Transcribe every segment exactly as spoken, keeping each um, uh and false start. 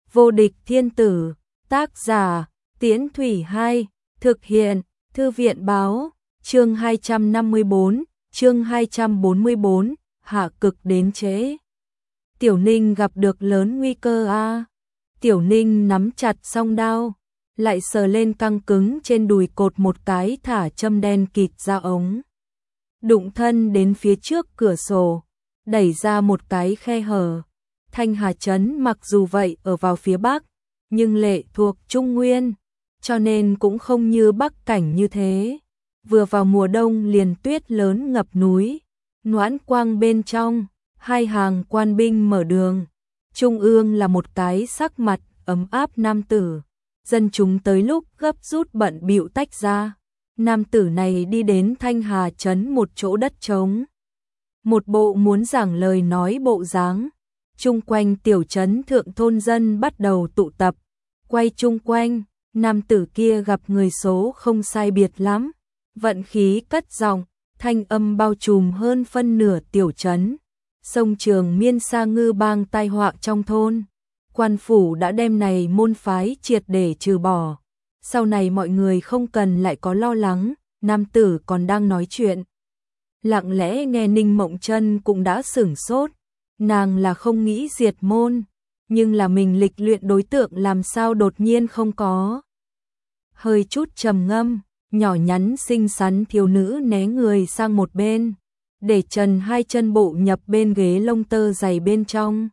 Vô địch thiên tử, tác giả, Tiễn Thủy Hai, thực hiện, Thư viện báo, chương hai trăm năm mươi bốn, chương hai trăm bốn mươi bốn, hạ cực đến trễ. Tiểu Ninh gặp được lớn nguy cơ a. À. Tiểu Ninh nắm chặt song đao, lại sờ lên căng cứng trên đùi cột một cái thả châm đen kịt ra ống. Đụng thân đến phía trước cửa sổ, đẩy ra một cái khe hở. Thanh Hà Trấn mặc dù vậy ở vào phía Bắc, nhưng lệ thuộc Trung Nguyên, cho nên cũng không như Bắc cảnh như thế. Vừa vào mùa đông liền tuyết lớn ngập núi, Noãn Quang bên trong, hai hàng quan binh mở đường. Trung ương là một cái sắc mặt ấm áp nam tử. Dân chúng tới lúc gấp rút bận bịu tách ra. Nam tử này đi đến Thanh Hà Trấn một chỗ đất trống. Một bộ muốn giảng lời nói bộ dáng. Chung quanh tiểu trấn thượng thôn dân bắt đầu tụ tập. Quay chung quanh, nam tử kia gặp người số không sai biệt lắm. Vận khí cất giọng, thanh âm bao trùm hơn phân nửa tiểu trấn. Sông Trường Miên Sa Ngư Bang tai họa trong thôn. Quan phủ đã đem này môn phái triệt để trừ bỏ. Sau này mọi người không cần lại có lo lắng, nam tử còn đang nói chuyện. Lặng lẽ nghe Ninh Mộng Chân cũng đã sửng sốt. Nàng là không nghĩ diệt môn, nhưng là mình lịch luyện đối tượng làm sao đột nhiên không có. Hơi chút trầm ngâm, nhỏ nhắn xinh xắn thiếu nữ né người sang một bên, để trần hai chân bộ nhập bên ghế lông tơ dày bên trong.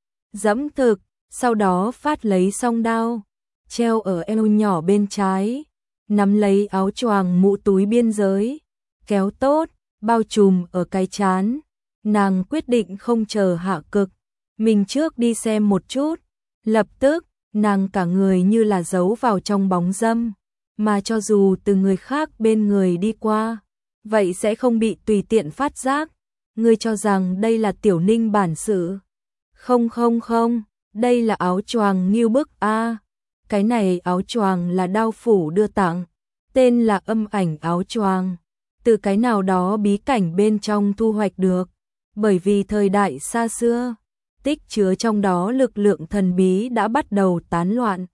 Dẫm thực, sau đó phát lấy song đao, treo ở eo nhỏ bên trái, nắm lấy áo choàng mũ túi biên giới, kéo tốt, bao trùm ở cái trán. Nàng quyết định không chờ hạ cực, mình trước đi xem một chút. Lập tức, nàng cả người như là giấu vào trong bóng râm, mà cho dù từ người khác bên người đi qua, vậy sẽ không bị tùy tiện phát giác. Ngươi cho rằng đây là Tiểu Ninh bản sự? Không không không, đây là áo choàng nghiêu bức a. À. Cái này áo choàng là Đao phủ đưa tặng, tên là Âm Ảnh áo choàng, từ cái nào đó bí cảnh bên trong thu hoạch được. Bởi vì thời đại xa xưa, tích chứa trong đó lực lượng thần bí đã bắt đầu tán loạn.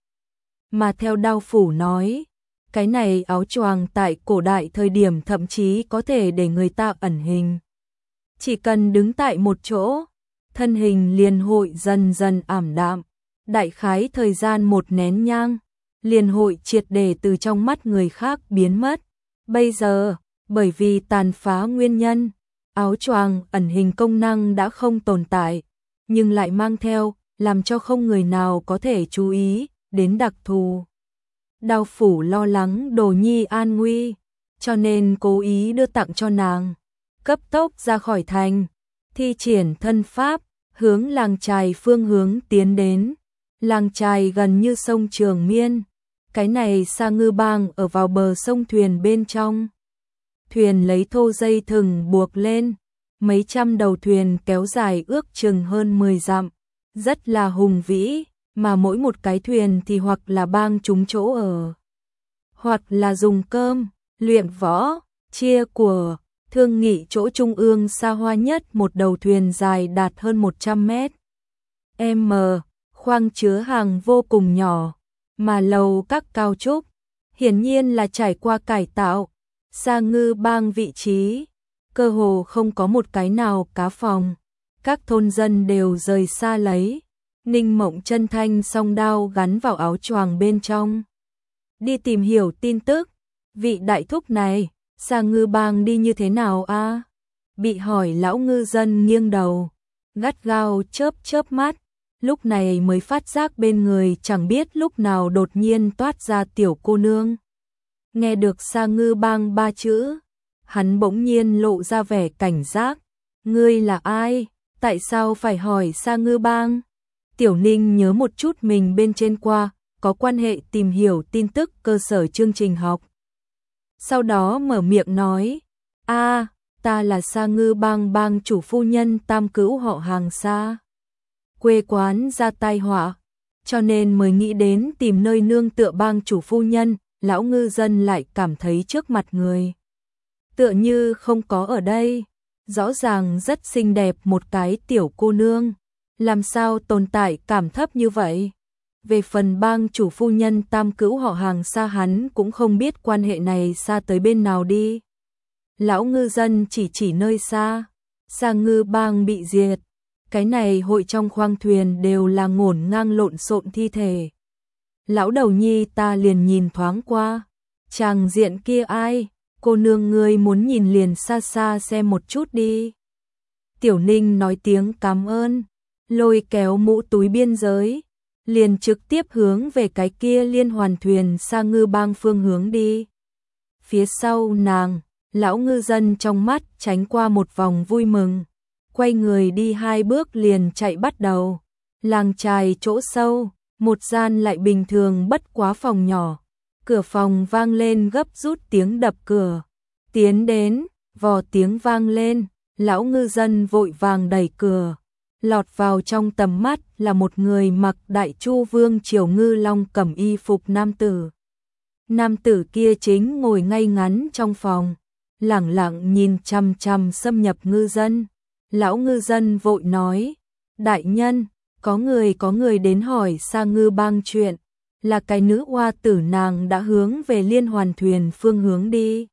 Mà theo Đao phủ nói, cái này áo choàng tại cổ đại thời điểm thậm chí có thể để người ta ẩn hình. Chỉ cần đứng tại một chỗ, thân hình liền hội dần dần ảm đạm, đại khái thời gian một nén nhang, liền hội triệt để từ trong mắt người khác biến mất. Bây giờ, bởi vì tàn phá nguyên nhân, áo choàng ẩn hình công năng đã không tồn tại, nhưng lại mang theo, làm cho không người nào có thể chú ý đến đặc thù. Đao phủ lo lắng Đồ Nhi an nguy, cho nên cố ý đưa tặng cho nàng. Cấp tốc ra khỏi thành, thi triển thân pháp, hướng làng trài phương hướng tiến đến. Làng trài gần như sông Trường Miên, cái này Sa Ngư Bang ở vào bờ sông thuyền bên trong. Thuyền lấy thô dây thừng buộc lên, mấy trăm đầu thuyền kéo dài ước chừng hơn mười dặm, rất là hùng vĩ, mà mỗi một cái thuyền thì hoặc là bang chúng chỗ ở, hoặc là dùng cơm, luyện võ, chia của, thương nghị chỗ trung ương xa hoa nhất một đầu thuyền dài đạt hơn một trăm mét. M, khoang chứa hàng vô cùng nhỏ, mà lầu các cao trúc, hiển nhiên là trải qua cải tạo. Sa Ngư Bang vị trí, cơ hồ không có một cái nào cá phòng, các thôn dân đều rời xa lấy. Ninh Mộng Chân thanh song đao gắn vào áo choàng bên trong. Đi tìm hiểu tin tức, vị đại thúc này, Sa Ngư Bang đi như thế nào a? À? Bị hỏi lão ngư dân nghiêng đầu, gắt gao chớp chớp mắt, lúc này mới phát giác bên người chẳng biết lúc nào đột nhiên toát ra tiểu cô nương. Nghe được Sa Ngư Bang ba chữ, hắn bỗng nhiên lộ ra vẻ cảnh giác. Ngươi là ai? Tại sao phải hỏi Sa Ngư Bang? Tiểu Ninh nhớ một chút mình bên trên qua, có quan hệ tìm hiểu tin tức cơ sở chương trình học. Sau đó mở miệng nói, a, ta là Sa Ngư Bang bang chủ phu nhân Tam Cữu họ Hàng Sa. Quê quán ra tai họa, cho nên mới nghĩ đến tìm nơi nương tựa bang chủ phu nhân. Lão ngư dân lại cảm thấy trước mặt người tựa như không có ở đây, rõ ràng rất xinh đẹp một cái tiểu cô nương, làm sao tồn tại cảm thấp như vậy. Về phần bang chủ phu nhân tam cữu họ hàng xa hắn cũng không biết quan hệ này xa tới bên nào đi. Lão ngư dân chỉ chỉ nơi xa, Sa Ngư bang bị diệt. Cái này hội trong khoang thuyền đều là ngổn ngang lộn xộn thi thể. Lão đầu nhi ta liền nhìn thoáng qua, chàng diện kia ai, cô nương ngươi muốn nhìn liền xa xa xem một chút đi. Tiểu Ninh nói tiếng cảm ơn, lôi kéo mũ túi biên giới, liền trực tiếp hướng về cái kia liên hoàn thuyền Sa Ngư bang phương hướng đi. Phía sau nàng, lão ngư dân trong mắt tránh qua một vòng vui mừng, quay người đi hai bước liền chạy bắt đầu. Làng chài chỗ sâu, một gian lại bình thường bất quá phòng nhỏ, cửa phòng vang lên gấp rút tiếng đập cửa. Tiến đến, vò tiếng vang lên, lão ngư dân vội vàng đẩy cửa. Lọt vào trong tầm mắt là một người mặc đại chu vương triều ngư long cẩm y phục nam tử. Nam tử kia chính ngồi ngay ngắn trong phòng, lẳng lặng nhìn chằm chằm xâm nhập ngư dân. Lão ngư dân vội nói, đại nhân, có người có người đến hỏi Sa Ngư bang chuyện, là cái nữ oa tử nàng đã hướng về liên hoàn thuyền phương hướng đi.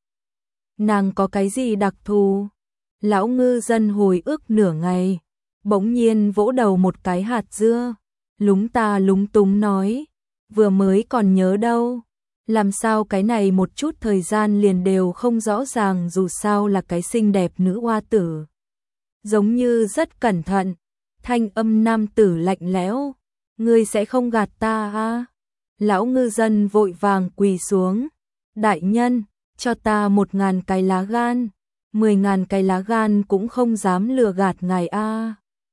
Nàng có cái gì đặc thù? Lão ngư dân hồi ức nửa ngày, bỗng nhiên vỗ đầu một cái hạt dưa, lúng ta lúng túng nói, vừa mới còn nhớ đâu, làm sao cái này một chút thời gian liền đều không rõ ràng, dù sao là cái xinh đẹp nữ oa tử. Giống như rất cẩn thận, thanh âm nam tử lạnh lẽo, ngươi sẽ không gạt ta à? Lão ngư dân vội vàng quỳ xuống, đại nhân, cho ta một ngàn cái lá gan, mười ngàn cái lá gan cũng không dám lừa gạt ngài a. À.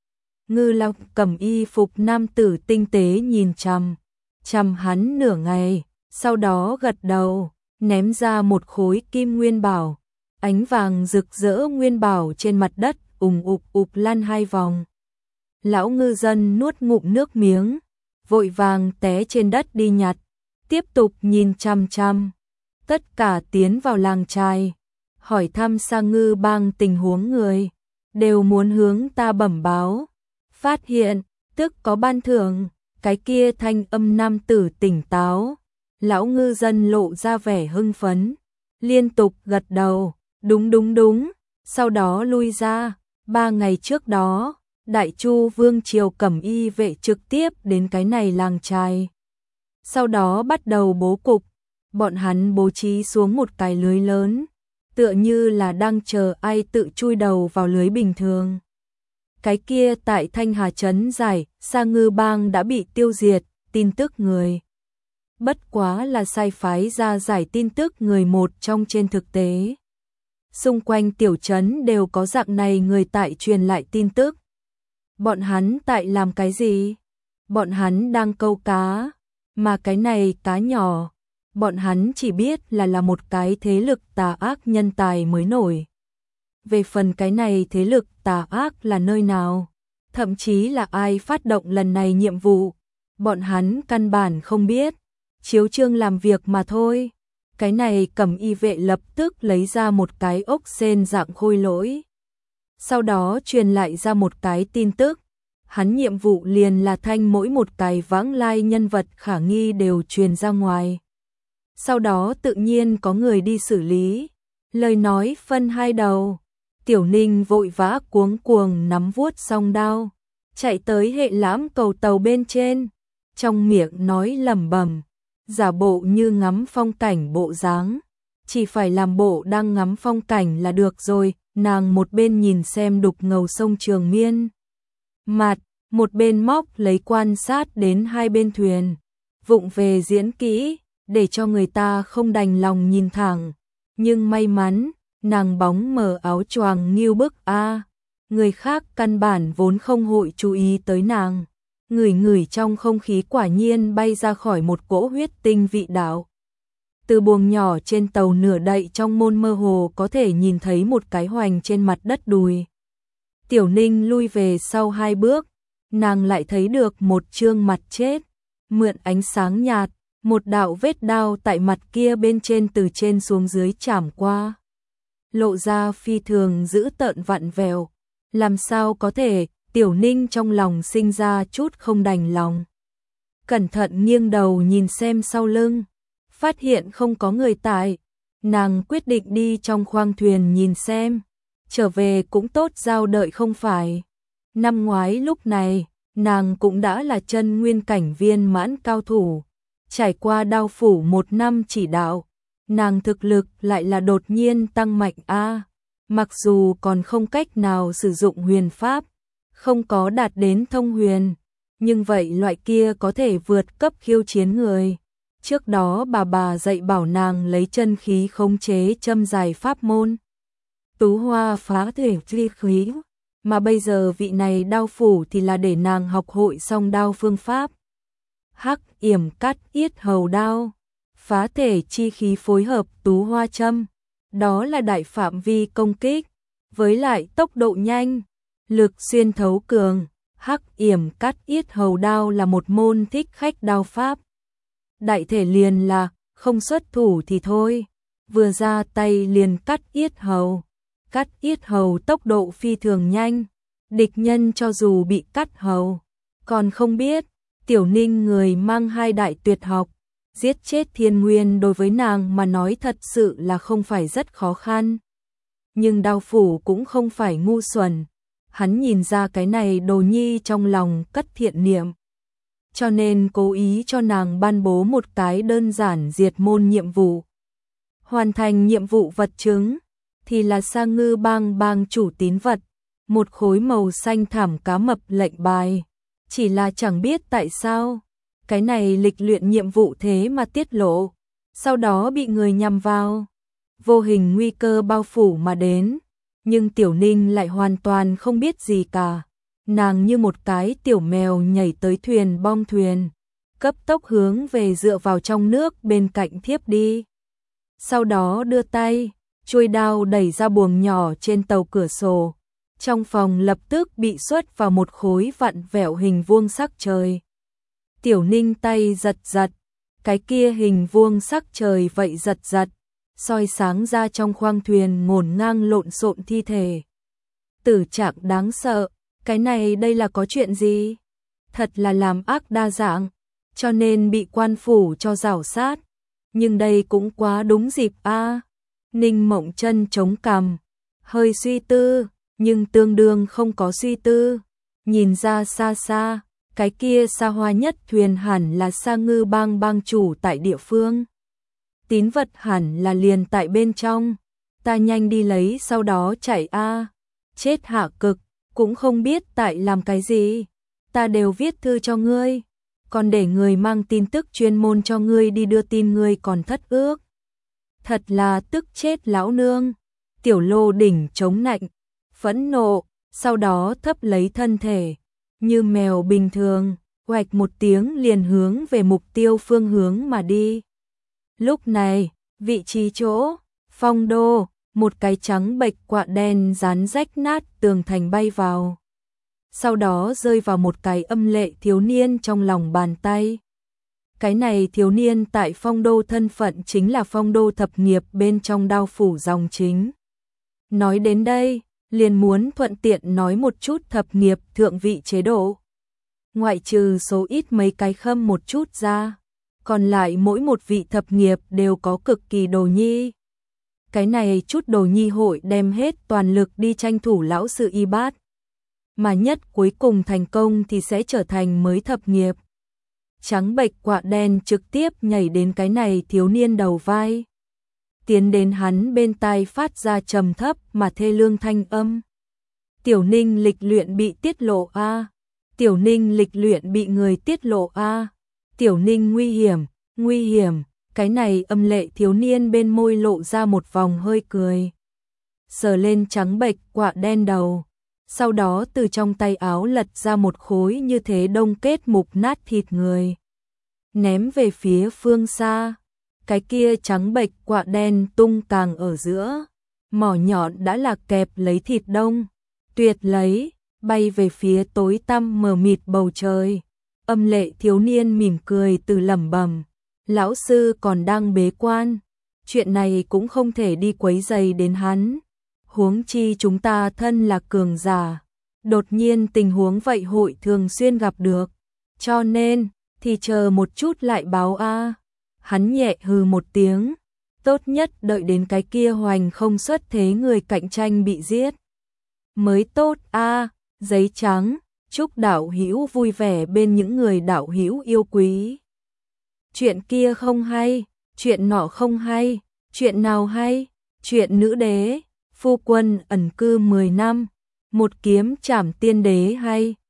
Ngư long cẩm y phục nam tử tinh tế nhìn chằm chằm hắn nửa ngày, sau đó gật đầu, ném ra một khối kim nguyên bảo, ánh vàng rực rỡ nguyên bảo trên mặt đất ùng ục ục lăn hai vòng. Lão ngư dân nuốt ngụm nước miếng, vội vàng té trên đất đi nhặt, tiếp tục nhìn chằm chằm. Tất cả tiến vào làng chài, hỏi thăm Sa Ngư bang tình huống người, đều muốn hướng ta bẩm báo. Phát hiện, tức có ban thưởng, cái kia thanh âm nam tử tỉnh táo. Lão ngư dân lộ ra vẻ hưng phấn, liên tục gật đầu, đúng đúng đúng, sau đó lui ra. Ba ngày trước đó, Đại Chu Vương triều cẩm y vệ trực tiếp đến cái này làng chài. Sau đó bắt đầu bố cục, bọn hắn bố trí xuống một cái lưới lớn, tựa như là đang chờ ai tự chui đầu vào lưới bình thường. Cái kia tại Thanh Hà trấn giải, Sa Ngư bang đã bị tiêu diệt, tin tức người. Bất quá là sai phái ra giải tin tức người một trong, trên thực tế. Xung quanh tiểu trấn đều có dạng này người tại truyền lại tin tức. Bọn hắn tại làm cái gì? Bọn hắn đang câu cá, mà cái này cá nhỏ, bọn hắn chỉ biết là là một cái thế lực tà ác nhân tài mới nổi. Về phần cái này thế lực tà ác là nơi nào, thậm chí là ai phát động lần này nhiệm vụ, bọn hắn căn bản không biết, chiếu chương làm việc mà thôi. Cái này cẩm y vệ lập tức lấy ra một cái ốc sên dạng khôi lỗi. Sau đó truyền lại ra một cái tin tức, hắn nhiệm vụ liền là thanh mỗi một cái vãng lai nhân vật khả nghi đều truyền ra ngoài. Sau đó tự nhiên có người đi xử lý, lời nói phân hai đầu. Tiểu Ninh vội vã cuống cuồng nắm vuốt song đao, chạy tới hệ lãm cầu tàu bên trên, trong miệng nói lẩm bẩm, giả bộ như ngắm phong cảnh bộ dáng, chỉ phải làm bộ đang ngắm phong cảnh là được rồi. Nàng một bên nhìn xem đục ngầu sông Trường Miên mặt, một bên móc lấy quan sát đến hai bên thuyền, vụng về diễn kỹ, để cho người ta không đành lòng nhìn thẳng. Nhưng may mắn, nàng bóng mờ áo choàng nghiêu bức a, người khác căn bản vốn không hội chú ý tới nàng. Ngửi ngửi trong không khí quả nhiên bay ra khỏi một cỗ huyết tinh vị đạo. Từ buồng nhỏ trên tàu nửa đậy trong môn mơ hồ có thể nhìn thấy một cái hoành trên mặt đất đùi. Tiểu Ninh lui về sau hai bước, nàng lại thấy được một trương mặt chết, mượn ánh sáng nhạt, một đạo vết đao tại mặt kia bên trên từ trên xuống dưới chảm qua. Lộ ra phi thường dữ tợn vặn vẹo, làm sao có thể, Tiểu Ninh trong lòng sinh ra chút không đành lòng. cẩn thận nghiêng đầu nhìn xem sau lưng, phát hiện không có người tại, nàng quyết định đi trong khoang thuyền nhìn xem, trở về cũng tốt giao đợi không phải. Năm ngoái lúc này, nàng cũng đã là chân nguyên cảnh viên mãn cao thủ, trải qua đao phủ một năm chỉ đạo, nàng thực lực lại là đột nhiên tăng mạnh a. Mặc dù còn không cách nào sử dụng huyền pháp, không có đạt đến thông huyền, nhưng vậy loại kia có thể vượt cấp khiêu chiến người. Trước đó bà bà dạy bảo nàng lấy chân khí khống chế châm dài pháp môn. Tú hoa phá thể phi khí, mà bây giờ vị này đao phủ thì là để nàng học hội song đao phương pháp. Hắc yểm cắt yết hầu đao, phá thể chi khí phối hợp tú hoa châm, đó là đại phạm vi công kích, với lại tốc độ nhanh, lực xuyên thấu cường. Hắc yểm cắt yết hầu đao là một môn thích khách đao pháp. Đại thể liền là không xuất thủ thì thôi, vừa ra tay liền cắt yết hầu. Cắt yết hầu tốc độ phi thường nhanh, địch nhân cho dù bị cắt hầu, còn không biết, Tiểu Ninh người mang hai đại tuyệt học, giết chết thiên nguyên đối với nàng mà nói thật sự là không phải rất khó khăn. Nhưng đao phủ cũng không phải ngu xuẩn, hắn nhìn ra cái này đồ nhi trong lòng cất thiện niệm, cho nên cố ý cho nàng ban bố một cái đơn giản diệt môn nhiệm vụ. Hoàn thành nhiệm vụ vật chứng thì là Sa Ngư Bang bang chủ tín vật, một khối màu xanh thảm cá mập lệnh bài. Chỉ là chẳng biết tại sao, cái này lịch luyện nhiệm vụ thế mà tiết lộ, sau đó bị người nhằm vào, vô hình nguy cơ bao phủ mà đến, nhưng Tiểu Ninh lại hoàn toàn không biết gì cả. Nàng như một cái tiểu mèo nhảy tới thuyền bong thuyền, cấp tốc hướng về dựa vào trong nước bên cạnh thiếp đi. Sau đó đưa tay, chuôi đao đẩy ra buồng nhỏ trên tàu cửa sổ. Trong phòng lập tức bị xuất vào một khối vặn vẹo hình vuông sắc trời. Tiểu Ninh tay giật giật, cái kia hình vuông sắc trời vậy giật giật, soi sáng ra trong khoang thuyền ngổn ngang lộn xộn thi thể. Tử trạng đáng sợ, cái này đây là có chuyện gì? Thật là làm ác đa dạng, cho nên bị quan phủ cho rảo sát. Nhưng đây cũng quá đúng dịp a. À. Ninh Mộng Chân chống cằm, hơi suy tư, nhưng tương đương không có suy tư. Nhìn ra xa xa, cái kia xa hoa nhất thuyền hẳn là Sa Ngư Bang bang chủ tại địa phương. Tín vật hẳn là liền tại bên trong, ta nhanh đi lấy sau đó chạy a. À. Chết hạ cực, cũng không biết tại làm cái gì. Ta đều viết thư cho ngươi, còn để người mang tin tức chuyên môn cho ngươi đi đưa tin, ngươi còn thất ước. Thật là tức chết lão nương. Tiểu Lô đỉnh chống nạnh, phẫn nộ, sau đó thấp lấy thân thể, như mèo bình thường, oạch một tiếng liền hướng về mục tiêu phương hướng mà đi. Lúc này, vị trí chỗ, Phong Đô, một cái trắng bệch quạ đen dán rách nát tường thành bay vào. Sau đó rơi vào một cái âm lệ thiếu niên trong lòng bàn tay. Cái này thiếu niên tại Phong Đô thân phận chính là Phong Đô thập nghiệp bên trong đao phủ dòng chính. Nói đến đây, liền muốn thuận tiện nói một chút thập nghiệp thượng vị chế độ. Ngoại trừ số ít mấy cái khâm một chút ra, còn lại mỗi một vị thập nghiệp đều có cực kỳ đồ nhi. Cái này chút đồ nhi hội đem hết toàn lực đi tranh thủ lão sự y bát. Mà nhất cuối cùng thành công thì sẽ trở thành mới thập nghiệp. Trắng bệch quạ đen trực tiếp nhảy đến cái này thiếu niên đầu vai. Tiến đến hắn bên tai phát ra trầm thấp mà thê lương thanh âm. Tiểu Ninh lịch luyện bị tiết lộ a. À. Tiểu Ninh lịch luyện bị người tiết lộ a. À. Tiểu Ninh nguy hiểm, nguy hiểm. Cái này âm lệ thiếu niên bên môi lộ ra một vòng hơi cười. Sờ lên trắng bệch quạ đen đầu. Sau đó từ trong tay áo lật ra một khối như thế đông kết mục nát thịt người. Ném về phía phương xa. Cái kia trắng bệch quạ đen tung càng ở giữa. Mỏ nhọn đã là kẹp lấy thịt đông. Tuyệt lấy, bay về phía tối tăm mờ mịt bầu trời. Âm lệ thiếu niên mỉm cười từ lẩm bẩm. Lão sư còn đang bế quan. Chuyện này cũng không thể đi quấy rầy đến hắn. Huống chi chúng ta thân là cường giả. Đột nhiên tình huống vậy hội thường xuyên gặp được. Cho nên, thì chờ một chút lại báo a. Hắn nhẹ hừ một tiếng, tốt nhất đợi đến cái kia hoành không xuất thế người cạnh tranh bị giết mới tốt a. Giấy trắng, chúc đạo hữu vui vẻ bên những người đạo hữu yêu quý. Chuyện kia không hay, chuyện nọ không hay, chuyện nào hay? Chuyện nữ đế, phu quân ẩn cư mười năm, một kiếm trảm tiên đế hay.